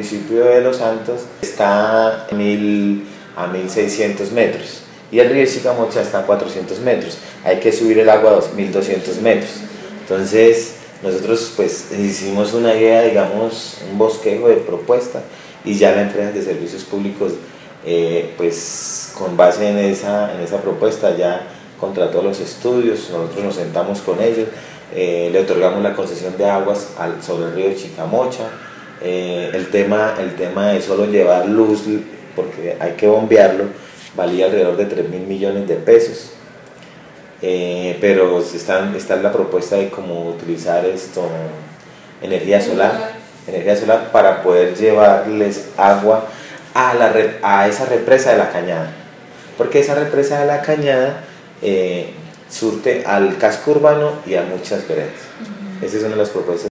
municipio de Los Santos está a 1600 metros y el río Chicamocha está a 400 metros. Hay que subir el agua a 2200 metros. Entonces nosotros pues hicimos una idea, digamos, un bosquejo de propuesta, y ya la empresa de servicios públicos pues con base en esa propuesta ya contrató los estudios. Nosotros nos sentamos con ellos, le otorgamos la concesión de aguas sobre el río Chicamocha. El tema de solo llevar luz, porque hay que bombearlo, valía alrededor de 3.000 millones de pesos. Pero está la propuesta de cómo utilizar energía solar para poder llevarles agua a esa represa de la Cañada, porque esa represa de la Cañada surte al casco urbano y a muchas veredas. Esa es una de las propuestas.